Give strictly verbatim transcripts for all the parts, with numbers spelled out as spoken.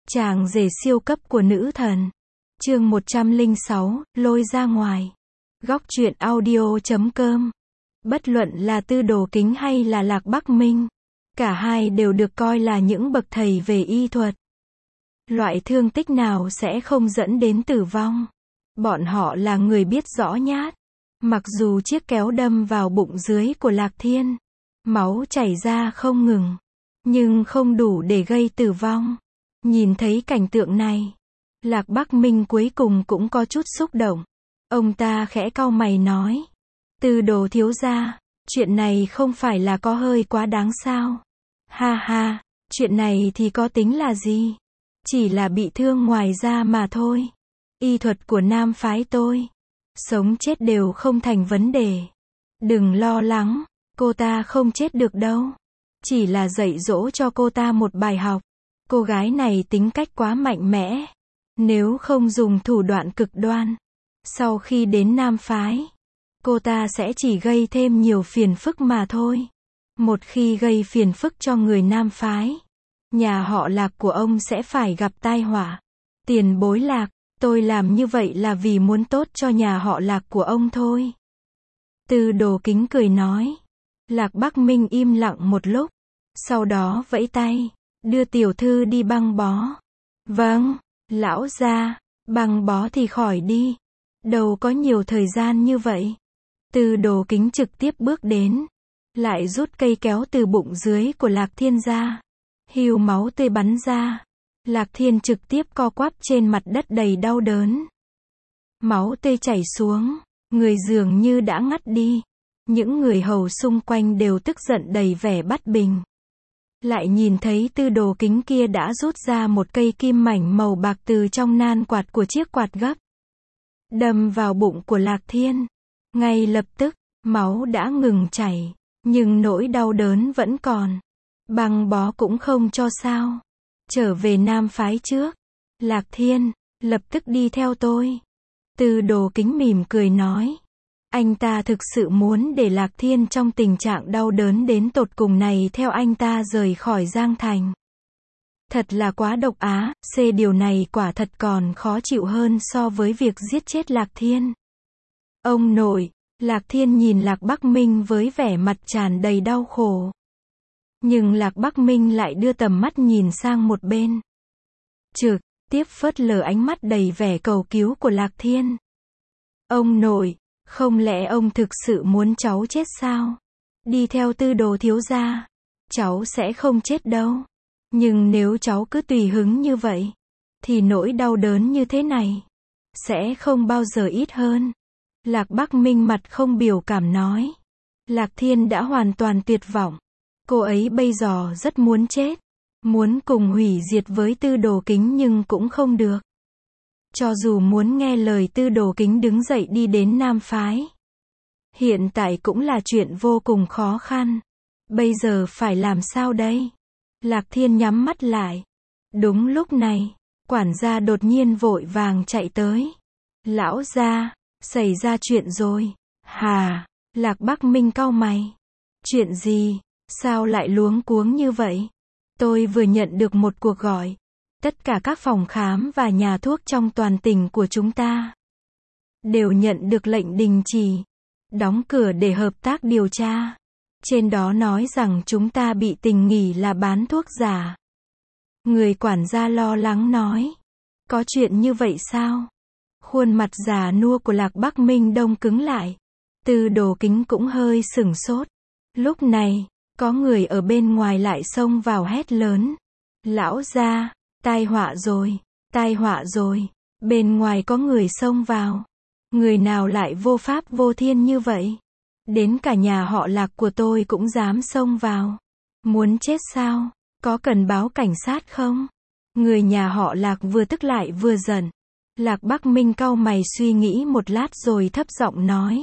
Chàng rể siêu cấp của nữ thần. Chương một trăm lẻ sáu, lôi ra ngoài. Góc truyện audio chấm com. Bất luận là Tư Đồ Kính hay là Lạc Bắc Minh, cả hai đều được coi là những bậc thầy về y thuật. Loại thương tích nào sẽ không dẫn đến tử vong? Bọn họ là người biết rõ nhát. Mặc dù chiếc kéo đâm vào bụng dưới của Lạc Thiên, máu chảy ra không ngừng, nhưng không đủ để gây tử vong. Nhìn thấy cảnh tượng này, Lạc Bắc Minh cuối cùng cũng có chút xúc động. Ông ta khẽ cau mày nói: Tư Đồ thiếu gia, chuyện này không phải là có hơi quá đáng sao? Ha ha, chuyện này thì có tính là gì? Chỉ là bị thương ngoài da mà thôi. Y thuật của nam phái tôi, sống chết đều không thành vấn đề. Đừng lo lắng, cô ta không chết được đâu. Chỉ là dạy dỗ cho cô ta một bài học. Cô gái này tính cách quá mạnh mẽ. Nếu không dùng thủ đoạn cực đoan, sau khi đến nam phái, cô ta sẽ chỉ gây thêm nhiều phiền phức mà thôi. Một khi gây phiền phức cho người nam phái, nhà họ Lạc của ông sẽ phải gặp tai họa. Tiền bối Lạc, tôi làm như vậy là vì muốn tốt cho nhà họ Lạc của ông thôi. Tư Đồ Kính cười nói. Lạc Bắc Minh im lặng một lúc, sau đó vẫy tay, đưa tiểu thư đi băng bó. Vâng, lão gia, băng bó thì khỏi đi. Đâu có nhiều thời gian như vậy. Tư Đồ Kính trực tiếp bước đến, lại rút cây kéo từ bụng dưới của Lạc Thiên ra. Hưu máu tươi bắn ra. Lạc Thiên trực tiếp co quắp trên mặt đất đầy đau đớn. Máu tươi chảy xuống, người dường như đã ngắt đi. Những người hầu xung quanh đều tức giận đầy vẻ bất bình. Lại nhìn thấy Tư Đồ Kính kia đã rút ra một cây kim mảnh màu bạc từ trong nan quạt của chiếc quạt gấp, đâm vào bụng của Lạc Thiên. Ngay lập tức, máu đã ngừng chảy, nhưng nỗi đau đớn vẫn còn. Băng bó cũng không cho sao. Trở về nam phái trước. Lạc Thiên, lập tức đi theo tôi. Tư Đồ Kính mỉm cười nói. Anh ta thực sự muốn để Lạc Thiên trong tình trạng đau đớn đến tột cùng này theo anh ta rời khỏi Giang Thành. Thật là quá độc á, c điều này quả thật còn khó chịu hơn so với việc giết chết Lạc Thiên. Ông nội, Lạc Thiên nhìn Lạc Bắc Minh với vẻ mặt tràn đầy đau khổ. Nhưng Lạc Bắc Minh lại đưa tầm mắt nhìn sang một bên, trực tiếp phớt lờ ánh mắt đầy vẻ cầu cứu của Lạc Thiên. Ông nội, không lẽ ông thực sự muốn cháu chết sao? Đi theo Tư Đồ thiếu gia, cháu sẽ không chết đâu. Nhưng nếu cháu cứ tùy hứng như vậy, thì nỗi đau đớn như thế này sẽ không bao giờ ít hơn. Lạc Bắc Minh mặt không biểu cảm nói. Lạc Thiên đã hoàn toàn tuyệt vọng. Cô ấy bây giờ rất muốn chết, muốn cùng hủy diệt với Tư Đồ Kính nhưng cũng không được. Cho dù muốn nghe lời Tư Đồ Kính đứng dậy đi đến nam phái, hiện tại cũng là chuyện vô cùng khó khăn. Bây giờ phải làm sao đây? Lạc Thiên nhắm mắt lại. Đúng lúc này, quản gia đột nhiên vội vàng chạy tới. Lão gia, xảy ra chuyện rồi. Hà, Lạc Bắc Minh cau mày. Chuyện gì? Sao lại luống cuống như vậy? Tôi vừa nhận được một cuộc gọi. Tất cả các phòng khám và nhà thuốc trong toàn tỉnh của chúng ta đều nhận được lệnh đình chỉ, đóng cửa để hợp tác điều tra. Trên đó nói rằng chúng ta bị tình nghi là bán thuốc giả. Người quản gia lo lắng nói. Có chuyện như vậy sao? Khuôn mặt già nua của Lạc Bắc Minh đông cứng lại. Tư Đồ Kính cũng hơi sửng sốt. Lúc này, có người ở bên ngoài lại xông vào hét lớn. Lão gia, tai họa rồi, tai họa rồi. Bên ngoài có người xông vào. Người nào lại vô pháp vô thiên như vậy? Đến cả nhà họ Lạc của tôi cũng dám xông vào. Muốn chết sao? Có cần báo cảnh sát không? Người nhà họ Lạc vừa tức lại vừa giận. Lạc Bắc Minh cau mày suy nghĩ một lát rồi thấp giọng nói.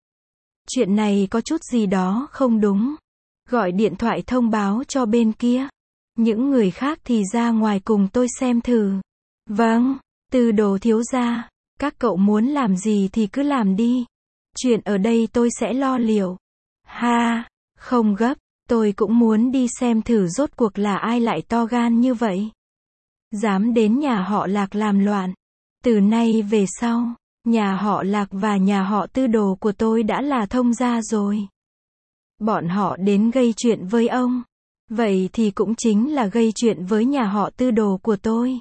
Chuyện này có chút gì đó không đúng. Gọi điện thoại thông báo cho bên kia. Những người khác thì ra ngoài cùng tôi xem thử. Vâng, Tư Đồ thiếu gia, các cậu muốn làm gì thì cứ làm đi. Chuyện ở đây tôi sẽ lo liệu. Ha, không gấp, tôi cũng muốn đi xem thử rốt cuộc là ai lại to gan như vậy. dám đến nhà họ Lạc làm loạn. Từ nay về sau, nhà họ Lạc và nhà họ Tư đồ của tôi đã là thông gia rồi. Bọn họ đến gây chuyện với ông. Vậy thì cũng chính là gây chuyện với nhà họ Tư đồ của tôi.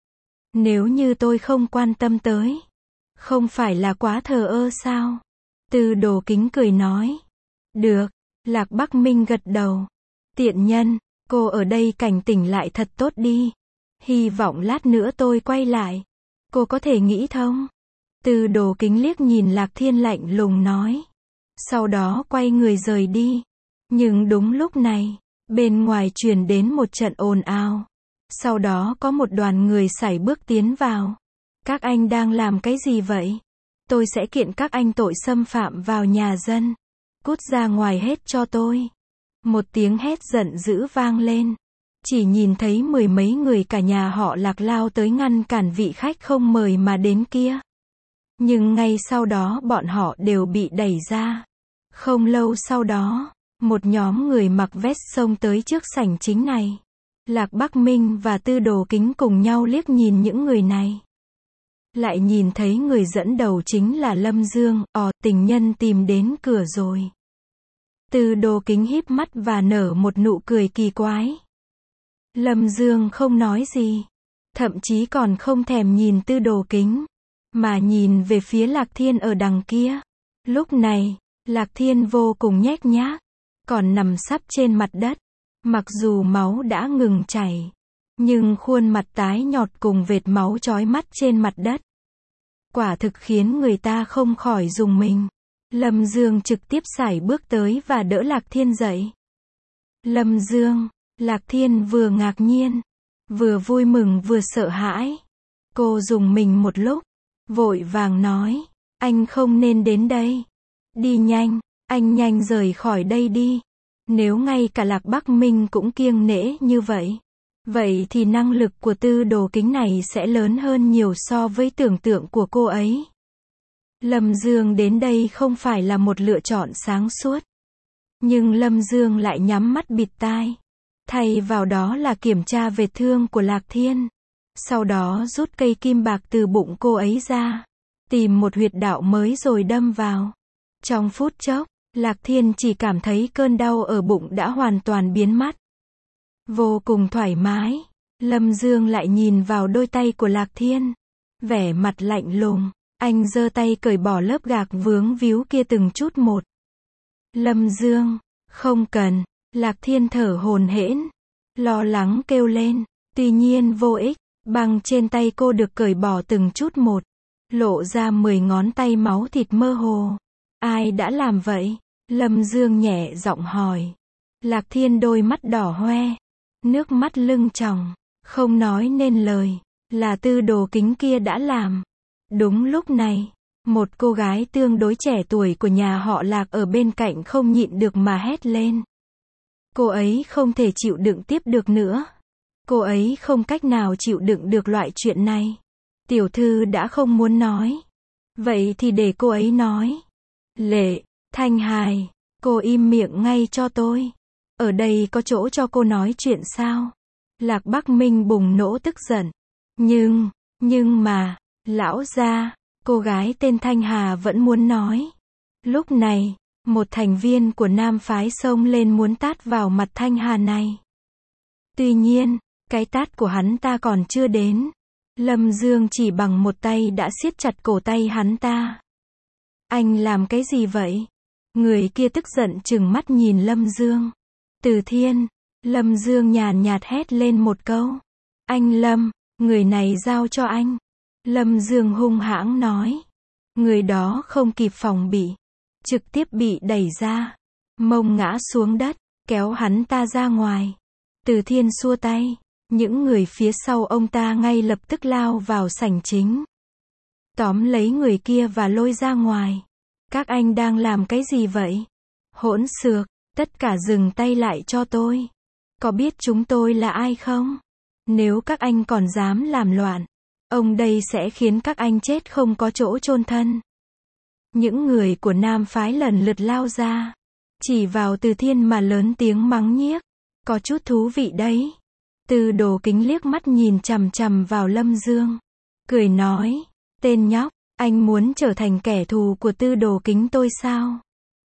Nếu như tôi không quan tâm tới, không phải là quá thờ ơ sao? Tư đồ kính cười nói. Được, Lạc Bắc Minh gật đầu. Tiện nhân, cô ở đây cảnh tỉnh lại thật tốt đi. Hy vọng lát nữa tôi quay lại, cô có thể nghĩ thông. Tư đồ kính liếc nhìn Lạc Thiên lạnh lùng nói. Sau đó quay người rời đi. Nhưng đúng lúc này, bên ngoài truyền đến một trận ồn ào. Sau đó có một đoàn người sải bước tiến vào. Các anh đang làm cái gì vậy? Tôi sẽ kiện các anh tội xâm phạm vào nhà dân. Cút ra ngoài hết cho tôi. Một tiếng hét giận dữ vang lên. Chỉ nhìn thấy mười mấy người cả nhà họ Lạc lao tới ngăn cản vị khách không mời mà đến kia. Nhưng ngay sau đó bọn họ đều bị đẩy ra. Không lâu sau đó, một nhóm người mặc vest xông tới trước sảnh chính này. Lạc Bắc Minh và Tư đồ kính cùng nhau liếc nhìn những người này. Lại nhìn thấy người dẫn đầu chính là Lâm Dương, ò, tình nhân tìm đến cửa rồi. Tư đồ kính híp mắt và nở một nụ cười kỳ quái. Lâm Dương không nói gì, thậm chí còn không thèm nhìn Tư đồ kính, mà nhìn về phía Lạc Thiên ở đằng kia. Lúc này, Lạc Thiên vô cùng nhếch nhác, còn nằm sấp trên mặt đất. Mặc dù máu đã ngừng chảy, nhưng khuôn mặt tái nhợt cùng vệt máu chói mắt trên mặt đất. Quả thực khiến người ta không khỏi rùng mình. Lâm Dương trực tiếp sải bước tới và đỡ Lạc Thiên dậy. Lâm Dương, Lạc Thiên vừa ngạc nhiên, vừa vui mừng vừa sợ hãi. Cô rùng mình một lúc, vội vàng nói, anh không nên đến đây. Đi nhanh, anh nhanh rời khỏi đây đi. Nếu ngay cả Lạc Bắc Minh cũng kiêng nể như vậy, vậy thì năng lực của Tư đồ kính này sẽ lớn hơn nhiều so với tưởng tượng của cô ấy. Lâm Dương đến đây không phải là một lựa chọn sáng suốt. Nhưng Lâm Dương lại nhắm mắt bịt tai. Thay vào đó là kiểm tra vết thương của Lạc Thiên. Sau đó rút cây kim bạc từ bụng cô ấy ra. Tìm một huyệt đạo mới rồi đâm vào. Trong phút chốc, Lạc Thiên chỉ cảm thấy cơn đau ở bụng đã hoàn toàn biến mất. Vô cùng thoải mái. Lâm Dương lại nhìn vào đôi tay của Lạc Thiên. Vẻ mặt lạnh lùng. Anh giơ tay cởi bỏ lớp gạc vướng víu kia từng chút một. Lâm Dương, không cần. Lạc Thiên thở hổn hển, lo lắng kêu lên. Tuy nhiên vô ích. Băng trên tay cô được cởi bỏ từng chút một. Lộ ra mười ngón tay máu thịt mơ hồ. Ai đã làm vậy? Lâm Dương nhẹ giọng hỏi. Lạc Thiên đôi mắt đỏ hoe, nước mắt lưng tròng, không nói nên lời. Là Tư đồ kính kia đã làm. Đúng lúc này, một cô gái tương đối trẻ tuổi của nhà họ Lạc ở bên cạnh không nhịn được mà hét lên. Cô ấy không thể chịu đựng tiếp được nữa. Cô ấy không cách nào chịu đựng được loại chuyện này. Tiểu thư đã không muốn nói. Vậy thì để cô ấy nói. Lệ, Thanh Hài, cô im miệng ngay cho tôi. Ở đây có chỗ cho cô nói chuyện sao? Lạc Bắc Minh bùng nổ tức giận. Nhưng, nhưng mà, lão gia, cô gái tên Thanh Hà vẫn muốn nói. Lúc này, một thành viên của Nam phái xông lên muốn tát vào mặt Thanh Hà này. Tuy nhiên, cái tát của hắn ta còn chưa đến. Lâm Dương chỉ bằng một tay đã siết chặt cổ tay hắn ta. Anh làm cái gì vậy? Người kia tức giận trừng mắt nhìn Lâm Dương. Từ Thiên, Lâm Dương nhàn nhạt hét lên một câu. Anh Lâm, người này giao cho anh. Lâm Dương hung hãng nói. Người đó không kịp phòng bị, trực tiếp bị đẩy ra, mông ngã xuống đất, kéo hắn ta ra ngoài. Từ Thiên xua tay, những người phía sau ông ta ngay lập tức lao vào sảnh chính. Tóm lấy người kia và lôi ra ngoài. Các anh đang làm cái gì vậy? Hỗn xược, tất cả dừng tay lại cho tôi. Có biết chúng tôi là ai không? Nếu các anh còn dám làm loạn, ông đây sẽ khiến các anh chết không có chỗ chôn thân. Những người của Nam phái lần lượt lao ra, chỉ vào Từ Thiên mà lớn tiếng mắng nhiếc. Có chút thú vị đấy. Tư Đồ Kính liếc mắt nhìn chằm chằm vào Lâm Dương. Cười nói, tên nhóc, anh muốn trở thành kẻ thù của Tư Đồ Kính tôi sao?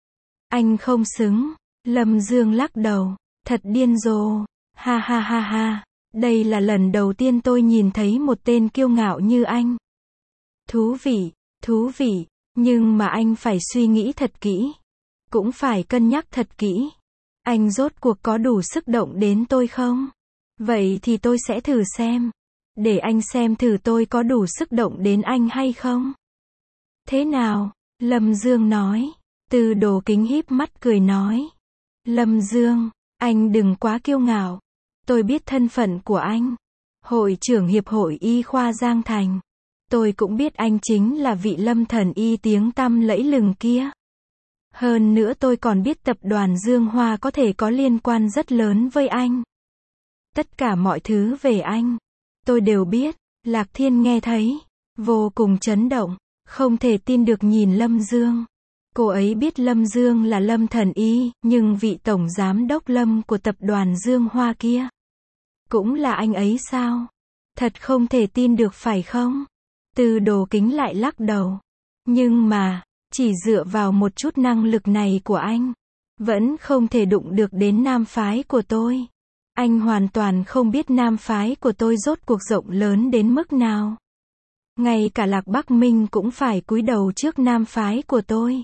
Anh không xứng. Lâm Dương lắc đầu, thật điên rồ. Ha ha ha ha, đây là lần đầu tiên tôi nhìn thấy một tên kiêu ngạo như anh. Thú vị, thú vị, nhưng mà anh phải suy nghĩ thật kỹ. Cũng phải cân nhắc thật kỹ. Anh rốt cuộc có đủ sức động đến tôi không? Vậy thì tôi sẽ thử xem. Để anh xem thử tôi có đủ sức động đến anh hay không? Thế nào? Lâm Dương nói. Tư Đồ Kính híp mắt cười nói. Lâm Dương, anh đừng quá kiêu ngạo. Tôi biết thân phận của anh. Hội trưởng Hiệp hội Y khoa Giang Thành. Tôi cũng biết anh chính là vị Lâm thần y tiếng tăm lẫy lừng kia. Hơn nữa tôi còn biết tập đoàn Dương Hoa có thể có liên quan rất lớn với anh. Tất cả mọi thứ về anh, tôi đều biết. Lạc Thiên nghe thấy, vô cùng chấn động, không thể tin được nhìn Lâm Dương. Cô ấy biết Lâm Dương là Lâm thần y, nhưng vị tổng giám đốc Lâm của tập đoàn Dương Hoa kia, cũng là anh ấy sao? Thật không thể tin được phải không? Tư Đồ Kính lại lắc đầu. Nhưng mà, chỉ dựa vào một chút năng lực này của anh, vẫn không thể đụng được đến nam phái của tôi. Anh hoàn toàn không biết nam phái của tôi rốt cuộc rộng lớn đến mức nào. Ngay cả Lạc Bắc Minh cũng phải cúi đầu trước nam phái của tôi.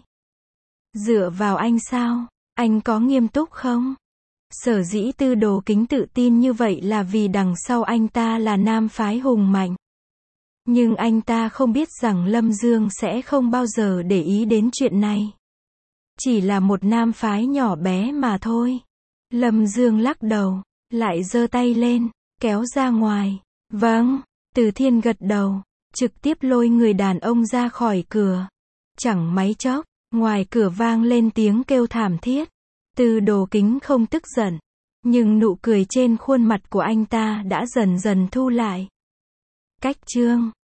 Dựa vào anh sao? Anh có nghiêm túc không? Sở dĩ Tư Đồ Kính tự tin như vậy là vì đằng sau anh ta là nam phái hùng mạnh. Nhưng anh ta không biết rằng Lâm Dương sẽ không bao giờ để ý đến chuyện này. Chỉ là một nam phái nhỏ bé mà thôi. Lâm Dương lắc đầu, lại giơ tay lên, kéo ra ngoài. Vâng, Từ Thiên gật đầu, trực tiếp lôi người đàn ông ra khỏi cửa. Chẳng mấy chốc, ngoài cửa vang lên tiếng kêu thảm thiết. Tư Đồ Kính không tức giận, nhưng nụ cười trên khuôn mặt của anh ta đã dần dần thu lại. Cách chương